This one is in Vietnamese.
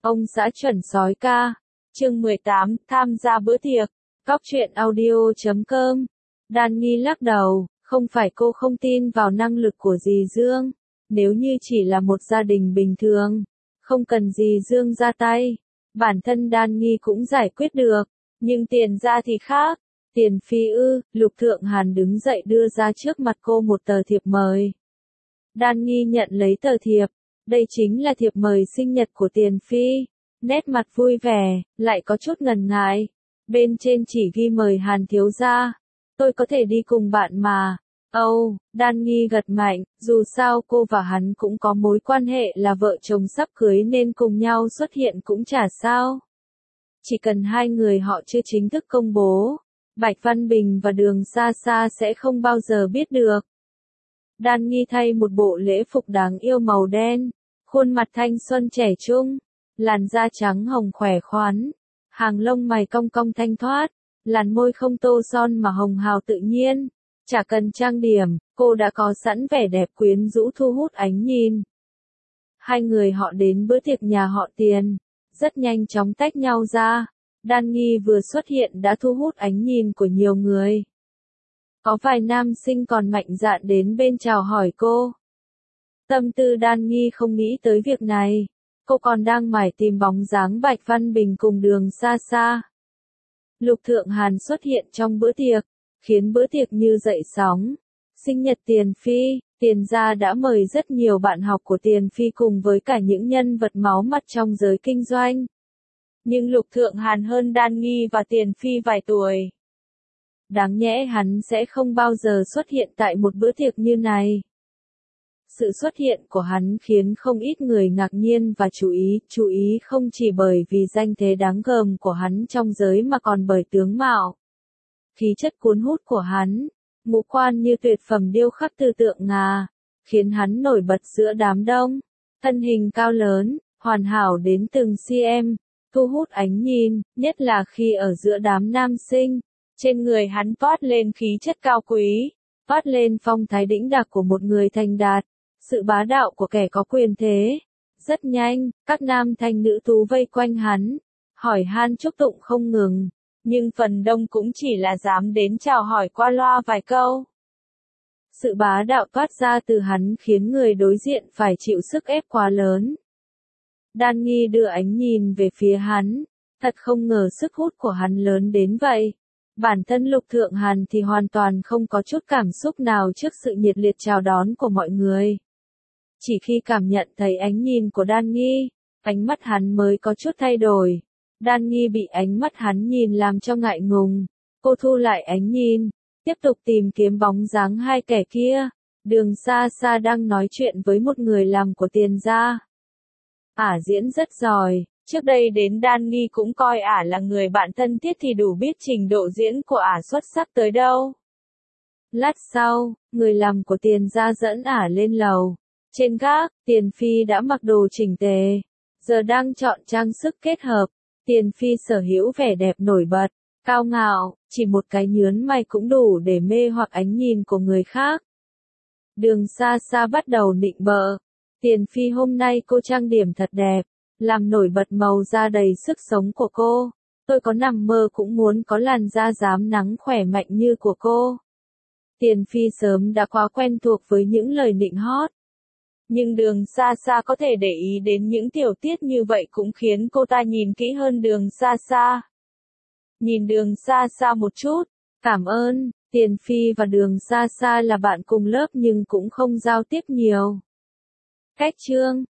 Ông xã chuẩn sói ca. Chương 18, tham gia bữa tiệc. Góc truyện audio.com. Đan Nghi lắc đầu, không phải cô không tin vào năng lực của dì Dương. Nếu như chỉ là một gia đình bình thường, không cần dì Dương ra tay, bản thân Đan Nghi cũng giải quyết được. Nhưng Tiền gia thì khác. Tiền phi ư? Lục Thượng Hàn đứng dậy đưa ra trước mặt cô một tờ thiệp mời. Đan Nghi nhận lấy tờ thiệp. Đây chính là thiệp mời sinh nhật của Tiền phi. Nét mặt vui vẻ, lại có chút ngần ngại. Bên trên chỉ ghi mời Hàn thiếu gia. Tôi có thể đi cùng bạn mà. Đan Nghi gật mạnh, dù sao cô và hắn cũng có mối quan hệ là vợ chồng sắp cưới nên cùng nhau xuất hiện cũng chả sao. Chỉ cần hai người họ chưa chính thức công bố, Bạch Văn Bình và Đường Sa Sa sẽ không bao giờ biết được. Đan Nghi thay một bộ lễ phục đáng yêu màu đen, khuôn mặt thanh xuân trẻ trung, làn da trắng hồng khỏe khoắn, hàng lông mày cong cong thanh thoát, làn môi không tô son mà hồng hào tự nhiên, chả cần trang điểm, cô đã có sẵn vẻ đẹp quyến rũ thu hút ánh nhìn. Hai người họ đến bữa tiệc nhà họ Tiền, rất nhanh chóng tách nhau ra. Đan Nghi vừa xuất hiện đã thu hút ánh nhìn của nhiều người. Có vài nam sinh còn mạnh dạn đến bên chào hỏi cô. Tâm tư Đan Nghi không nghĩ tới việc này. Cô còn đang mải tìm bóng dáng Bạch Văn Bình cùng Đường Sa Sa. Lục Thượng Hàn xuất hiện trong bữa tiệc, khiến bữa tiệc như dậy sóng. Sinh nhật Tiền phi, Tiền gia đã mời rất nhiều bạn học của Tiền phi cùng với cả những nhân vật máu mặt trong giới kinh doanh. Nhưng Lục Thượng Hàn hơn Đan Nghi và Tiền phi vài tuổi. Đáng nhẽ hắn sẽ không bao giờ xuất hiện tại một bữa tiệc như này. Sự xuất hiện của hắn khiến không ít người ngạc nhiên và chú ý không chỉ bởi vì danh thế đáng gờm của hắn trong giới mà còn bởi tướng mạo. Khí chất cuốn hút của hắn, ngũ quan như tuyệt phẩm điêu khắc từ tượng Ngà, khiến hắn nổi bật giữa đám đông. Thân hình cao lớn, hoàn hảo đến từng cm, thu hút ánh nhìn, nhất là khi ở giữa đám nam sinh. Trên người hắn toát lên khí chất cao quý, toát lên phong thái đĩnh đạc của một người thành đạt, sự bá đạo của kẻ có quyền thế. Rất nhanh, các nam thanh nữ tú vây quanh hắn, hỏi han chúc tụng không ngừng, nhưng phần đông cũng chỉ là dám đến chào hỏi qua loa vài câu. Sự bá đạo toát ra từ hắn khiến người đối diện phải chịu sức ép quá lớn. Đan Nghi đưa ánh nhìn về phía hắn, thật không ngờ sức hút của hắn lớn đến vậy. Bản thân Lục Thượng Hàn thì hoàn toàn không có chút cảm xúc nào trước sự nhiệt liệt chào đón của mọi người. Chỉ khi cảm nhận thấy ánh nhìn của Đan Nghi, ánh mắt hắn mới có chút thay đổi. Đan Nghi bị ánh mắt hắn nhìn làm cho ngại ngùng. Cô thu lại ánh nhìn, tiếp tục tìm kiếm bóng dáng hai kẻ kia. Đường Sa Sa đang nói chuyện với một người làm của Tiền gia. Ả diễn rất giỏi. Trước đây đến Đan Nghi cũng coi Ả là người bạn thân thiết thì đủ biết trình độ diễn của Ả xuất sắc tới đâu. Lát sau, người làm của Tiền gia dẫn Ả lên lầu. Trên gác, Tiền phi đã mặc đồ chỉnh tề. Giờ đang chọn trang sức kết hợp. Tiền phi sở hữu vẻ đẹp nổi bật, cao ngạo, chỉ một cái nhướn mày cũng đủ để mê hoặc ánh nhìn của người khác. Đường Sa Sa bắt đầu nịnh bợ. Tiền phi hôm nay cô trang điểm thật đẹp, làm nổi bật màu da đầy sức sống của cô. Tôi có nằm mơ cũng muốn có làn da rám nắng khỏe mạnh như của cô. Tiền phi sớm đã quá quen thuộc với những lời nịnh hót. Nhưng Đường Sa Sa có thể để ý đến những tiểu tiết như vậy cũng khiến cô ta nhìn kỹ hơn Đường Sa Sa. Nhìn Đường Sa Sa một chút, cảm ơn. Tiền phi và Đường Sa Sa là bạn cùng lớp nhưng cũng không giao tiếp nhiều. Cách chương